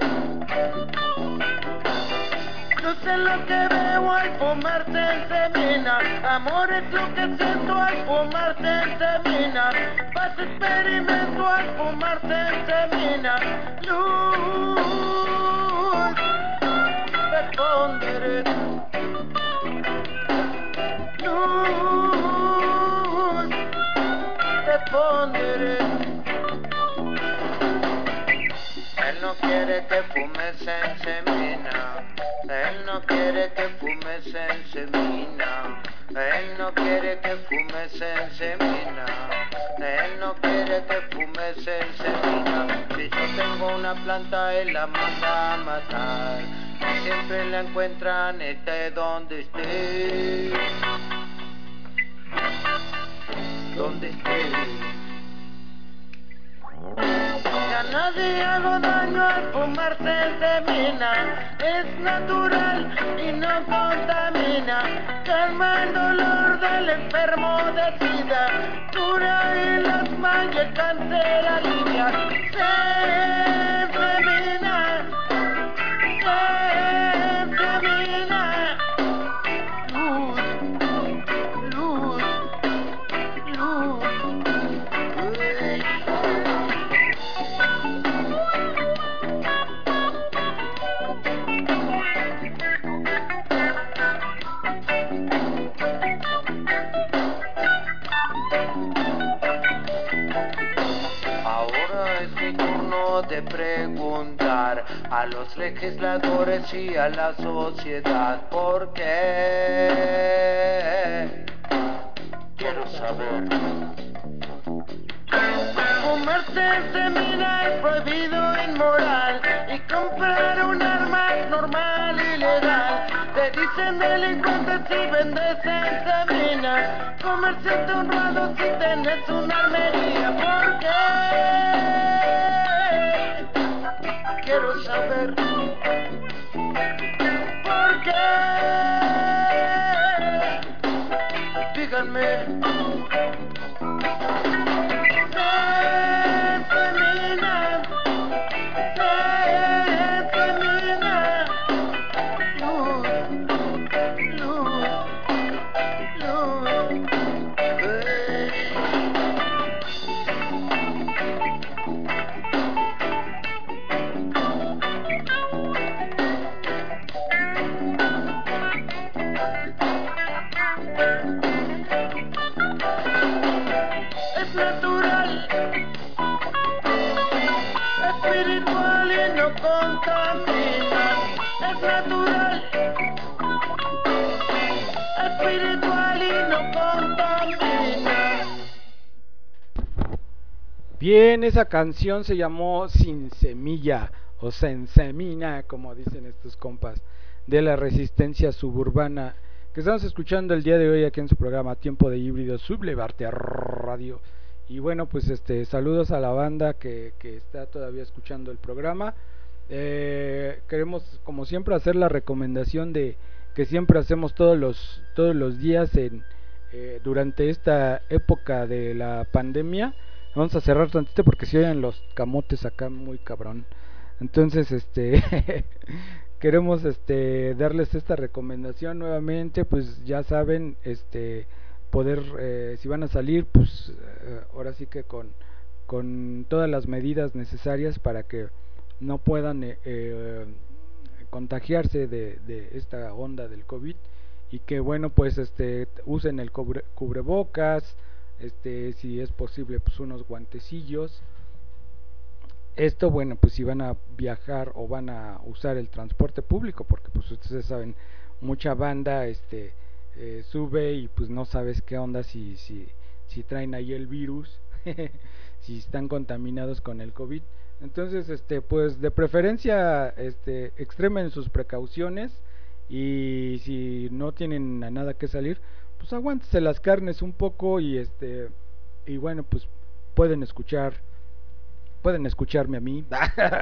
No sé lo que veo al fumarse en semilla. Amor es lo que siento al fumarse en semilla. Paz experimento al fumarse en semilla. Luz, responderé. quiere que fumes en semina. Él no quiere que fumes en semina. Él no quiere que fumes en semina. Él no quiere que fumes en semina. Si yo tengo una planta, él la manda a matar. Y siempre la encuentran, esté donde esté. Donde esté. Ya nadie hago daño al fumarse en semina. Es natural y no contamina. Calma el dolor del enfermo de sida. Cura el asma y el cáncer alivia. Se semina. Se semina. Luz. Luz. Luz. Uy. Ahora es mi turno de preguntar a los legisladores y a la sociedad por qué. Quiero saber. Fumarse en semina es prohibido, inmoral, y comprar un arma es normal y legal. Te dicen delincuentes si vendes en semina. Comerciante honrado si tenés una armería. ¿Por qué? Quiero saber. ¿Por qué? Díganme. Se semina. Se semina. Luz. Luz. Luz. Hey. Es natural, espiritual y no contamina. Es natural, espiritual y no contamina. Bien, esa canción se llamó Sin Semilla o Sin Semina, como dicen estos compas de la resistencia suburbana, que estamos escuchando el día de hoy aquí en su programa Tiempo de Híbrido Sublevarte Radio. Y bueno, pues este saludos a la banda que, que está todavía escuchando el programa. Eh, queremos, como siempre, hacer la recomendación de que siempre hacemos todos los todos los días en eh, durante esta época de la pandemia. Vamos a cerrar tantito porque se oyen los camotes acá muy cabrón. Entonces, este queremos este darles esta recomendación nuevamente. Pues ya saben, este poder eh, si van a salir, pues eh, ahora sí que con con todas las medidas necesarias para que no puedan eh, eh, contagiarse de, de esta onda del COVID, y que bueno, pues este usen el cubre, cubrebocas, este si es posible pues unos guantecillos. Esto, bueno, pues si van a viajar o van a usar el transporte público, porque pues ustedes saben, mucha banda este eh, sube y pues no sabes qué onda, si si si traen ahí el virus, si están contaminados con el COVID. Entonces, este pues de preferencia este extremen sus precauciones, y si no tienen a nada que salir, pues aguántense las carnes un poco, y este y bueno, pues pueden escuchar pueden escucharme a mí.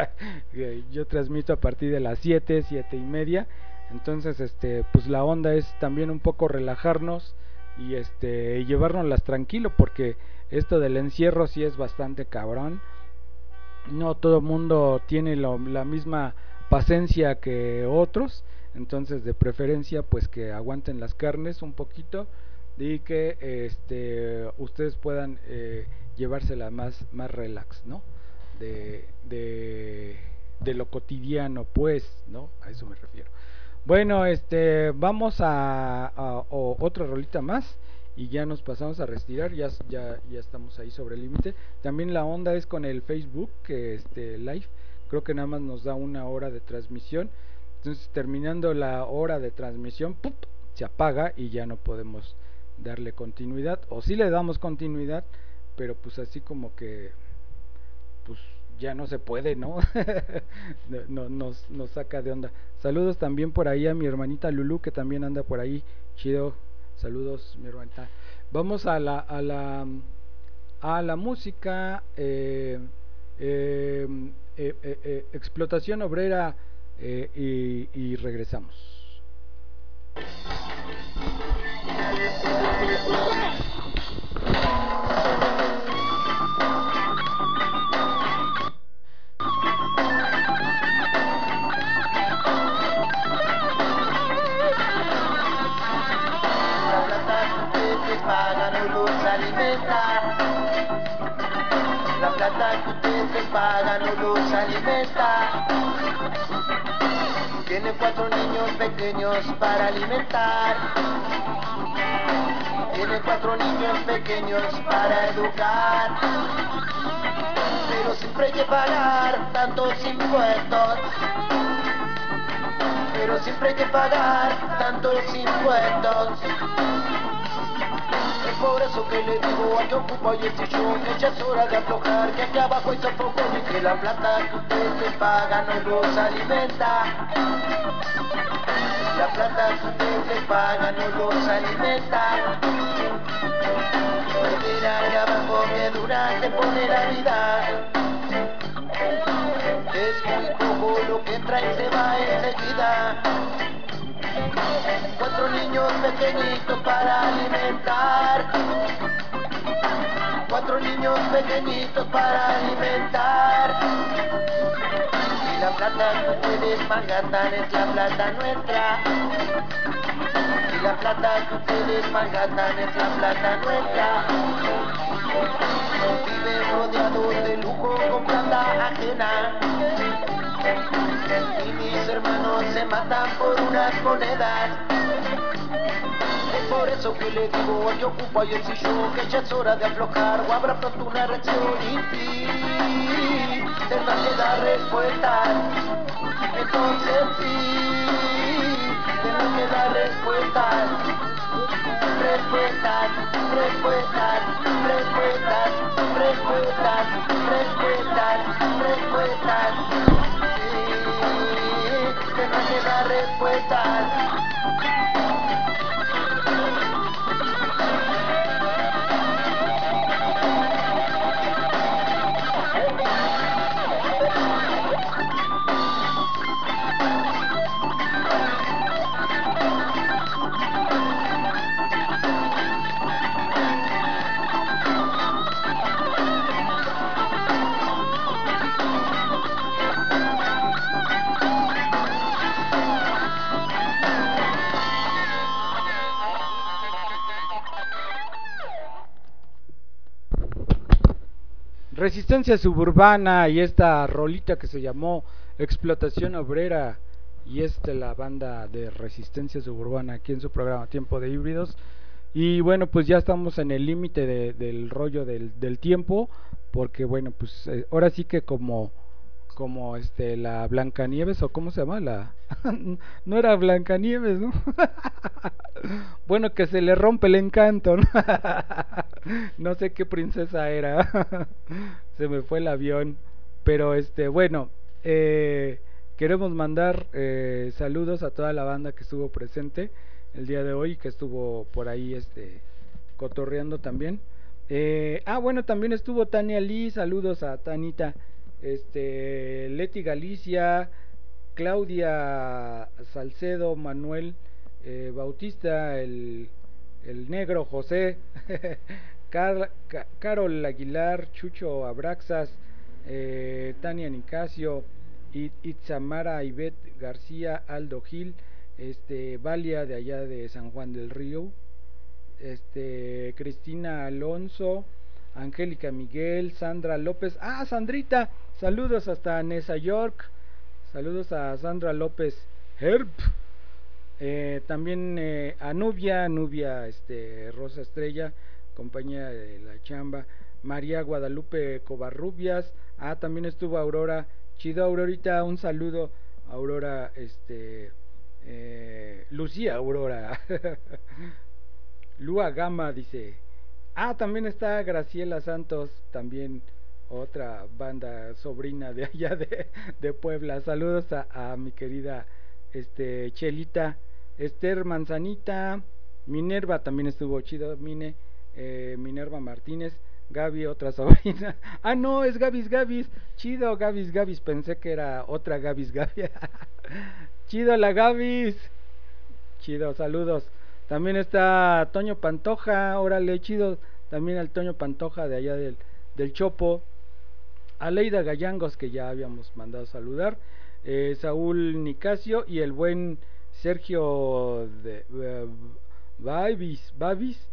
Yo transmito a partir de las siete, siete y media. Entonces, este, pues la onda es también un poco relajarnos y este, llevárnoslas tranquilo, porque esto del encierro sí es bastante cabrón. No todo el mundo tiene lo, la misma paciencia que otros. Entonces, de preferencia, pues que aguanten las carnes un poquito, y que este, ustedes puedan eh, llevársela más, más relax, ¿no? De, de, de lo cotidiano, pues, ¿no? A eso me refiero. Bueno, este, vamos a, a, a otra rolita más y ya nos pasamos a retirar. Ya, ya, ya estamos ahí sobre el límite. También la onda es con el Facebook, que este live, creo que nada más nos da una hora de transmisión. Entonces, terminando la hora de transmisión, ¡pup!, se apaga y ya no podemos darle continuidad, o sí le damos continuidad, pero pues así como que pues ya no se puede, ¿no? no nos, nos saca de onda. Saludos también por ahí a mi hermanita Lulu, que también anda por ahí, chido. Saludos, mi hermanita. Vamos a la a la a la música. eh, eh, eh, eh, eh, explotación obrera, eh, y, y regresamos. Pagan o los alimenta. La plata que ustedes les pagan o los alimenta. Tiene cuatro niños pequeños para alimentar. Tiene cuatro niños pequeños para educar. Pero siempre hay que pagar tantos impuestos. Pero siempre hay que pagar tantos impuestos. Es por eso que le digo al que ocupa hoy el sillón que ya es hora de aflojar, que aquí abajo hay sofocón y que la plata que ustedes les pagan no los alimenta. La plata que ustedes les pagan no los alimenta. Mira que abajo que dura se pone la vida. Es muy poco lo que entra y se va enseguida. Cuatro niños pequeñitos para alimentar. Cuatro niños pequeñitos para alimentar. Y la plata que ustedes malgastan es la plata nuestra. Y la plata que ustedes malgastan es la plata nuestra. Viven rodeados de lujo con plata ajena. Y mis hermanos se matan por unas monedas. Es por eso que le digo al que ocupa y el sillón que ya es hora de aflojar, o habrá pronto una reacción y sí, tendrán que dar respuestas. Entonces sí, tendrán que dar respuestas. Respuestas, respuestas, respuestas, respuestas, respuestas, respuestas. Sí, tendrán que dar respuestas. Resistencia Suburbana y esta rolita que se llamó Explotación Obrera, y esta la banda de Resistencia Suburbana aquí en su programa Tiempo de Híbridos. Y bueno, pues ya estamos en el límite de, del rollo del, del tiempo, porque bueno, pues eh, ahora sí que como como este la Blancanieves, o cómo se llama la no era Blancanieves, ¿no? Bueno, que se le rompe el encanto, ¿no? No sé qué princesa era. Se me fue el avión. Pero este, bueno, eh, queremos mandar eh, saludos a toda la banda que estuvo presente el día de hoy, que estuvo por ahí este cotorreando también. Eh, ah, bueno, también estuvo Tania Lee, saludos a Tanita. Este, Leti Galicia, Claudia Salcedo, Manuel eh, Bautista, el, el negro José, Car, Ca, Carol Aguilar, Chucho Abraxas, eh, Tania Nicasio, It, Itzamara Ivette García, Aldo Gil, este, Valia de allá de San Juan del Río, este, Cristina Alonso, Angélica Miguel, Sandra López, ah, Sandrita, saludos hasta Nesa York, saludos a Sandra López Herb, eh, también eh, a Nubia, Nubia, este, Rosa Estrella, compañera de la chamba, María Guadalupe Covarrubias, ah, también estuvo Aurora Chido, Aurorita, un saludo. Aurora, este... Eh, Lucía Aurora. Lua Gama dice. Ah, también está Graciela Santos, también otra banda sobrina de allá de, de Puebla. Saludos a, a mi querida este, Chelita. Esther Manzanita. Minerva también estuvo chido. Mine, eh, Minerva Martínez. Gaby, otra sobrina. Ah, no, es Gabis Gabis. Chido, Gabis Gabis. Pensé que era otra Gabis Gabis. Chido la Gabis. Chido, saludos. También está Toño Pantoja. Órale, chido. También al Toño Pantoja de allá del, del Chopo. Aleida Gallangos, que ya habíamos mandado saludar. Eh, Saúl Nicasio y el buen Sergio de uh, Babis. Babis.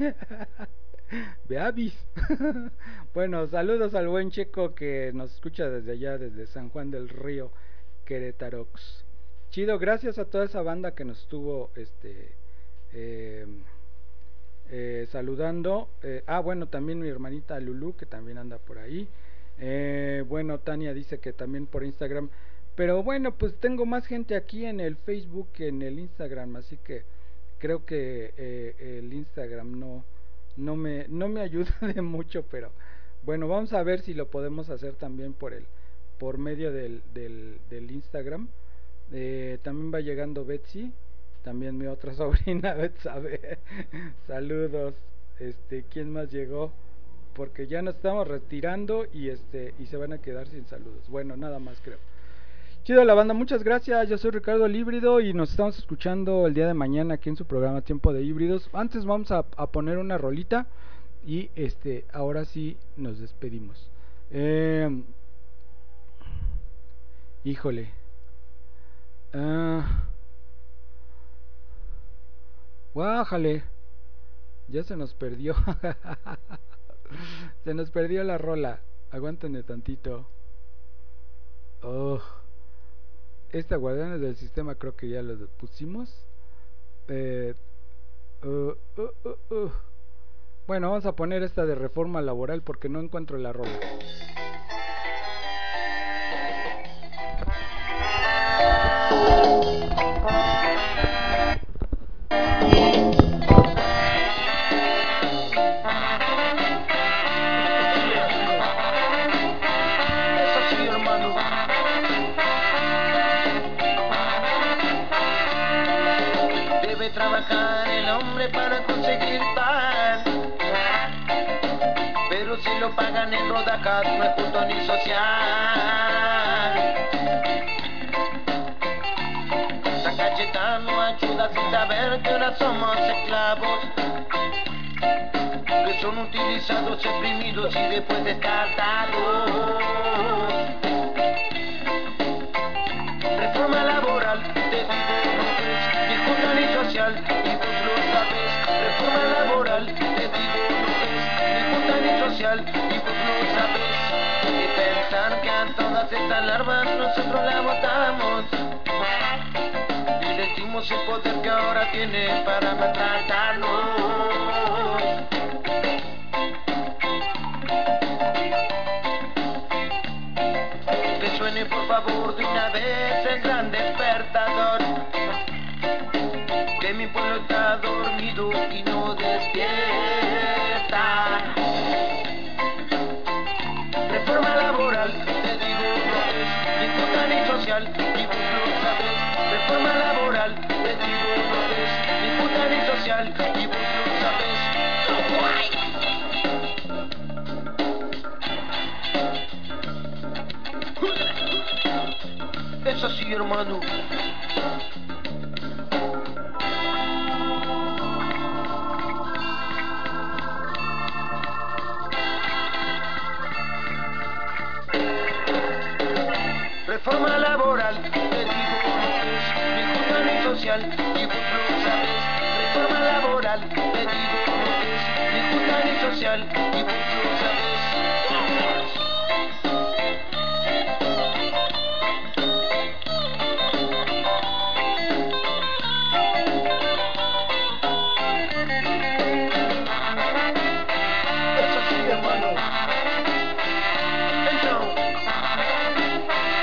Beavis. Bueno, saludos al buen Checo que nos escucha desde allá, desde San Juan del Río, Querétarox. Chido, gracias a toda esa banda que nos estuvo este eh, eh, saludando. Eh, ah, bueno, también mi hermanita Lulu, que también anda por ahí. Eh, bueno, Tania dice que también por Instagram. Pero bueno, pues tengo más gente aquí en el Facebook que en el Instagram, así que creo que eh, el Instagram no no me no me ayuda de mucho, pero bueno, vamos a ver si lo podemos hacer también por el por medio del del, del Instagram. Eh, también va llegando Betsy, también mi otra sobrina Betsabe. Saludos. Este, ¿quién más llegó? Porque ya nos estamos retirando y este y se van a quedar sin saludos. Bueno, nada más creo. Chido la banda, muchas gracias. Yo soy Ricardo el Híbrido y nos estamos escuchando el día de mañana aquí en su programa Tiempo de Híbridos. Antes vamos a, a poner una rolita y este ahora sí nos despedimos. Eh, híjole. Uh, Guájale. Ya se nos perdió. Se nos perdió la rola. Aguántenme tantito. Oh. Esta Guardianes del Sistema creo que ya lo pusimos. Eh, uh, uh, uh, uh. Bueno, vamos a poner esta de Reforma Laboral porque no encuentro la rola. Trabajar el hombre para conseguir pan, pero si lo pagan en rodajas no es justo ni social. San Cayetano ayuda sin saber que ahora somos esclavos, que son utilizados, exprimidos y después descartados. Reforma laboral, te digo, ni justa ni social, y vos lo sabes. Reforma laboral, te digo, no es ni justa ni social, y vos lo sabes. Y pensar que a todas estas larvas nosotros la votamos y les dimos el poder que ahora tienen para maltratarnos. Que suene por favor de una vez el gran despertador, que mi pueblo está dormido y no despierta. Reforma laboral, te digo, no es ni justa ni social, y vos lo sabes. Reforma laboral, te digo, no es ni justa ni social, y vos lo sabes. Eso sí, hermano. Reforma laboral, te digo, no es ni justa ni social, y vos lo sabes. Reforma laboral, te digo, no es ni justa ni social, y vos lo sabes. Eso sí, hermano. Entonces,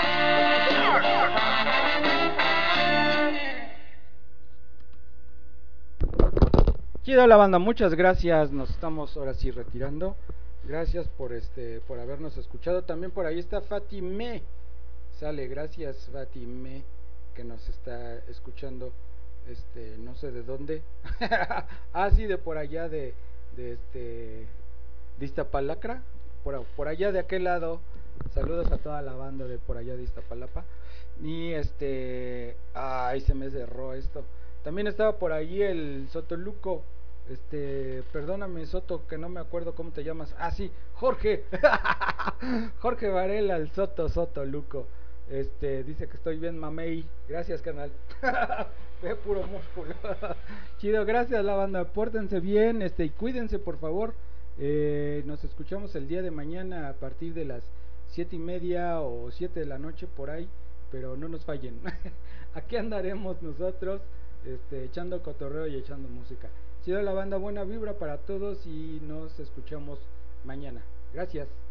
Chido la banda, muchas gracias. Nos estamos ahora sí retirando. Gracias por este, por habernos escuchado. También por ahí está Fatime. Sale, gracias Fatime, que nos está escuchando. Este, no sé de dónde. Ah, sí, de por allá de, de este, de Iztapalacra. Por, por allá de aquel lado. Saludos a toda la banda de por allá de Iztapalapa. Y este, ay, se me cerró esto. También estaba por allí el Sotoluco. Este, perdóname Soto, que no me acuerdo cómo te llamas. Ah, sí, Jorge. Jorge Varela, el Soto, Soto Luco. Este, dice que estoy bien, mamey. Gracias, canal. Ve puro músculo. Chido, gracias la banda. Pórtense bien, este, y cuídense por favor. Eh, nos escuchamos el día de mañana a partir de las siete y media o siete de la noche por ahí. Pero no nos fallen. Aquí andaremos nosotros, este, echando cotorreo y echando música. Chido la banda, buena vibra para todos y nos escuchamos mañana. Gracias.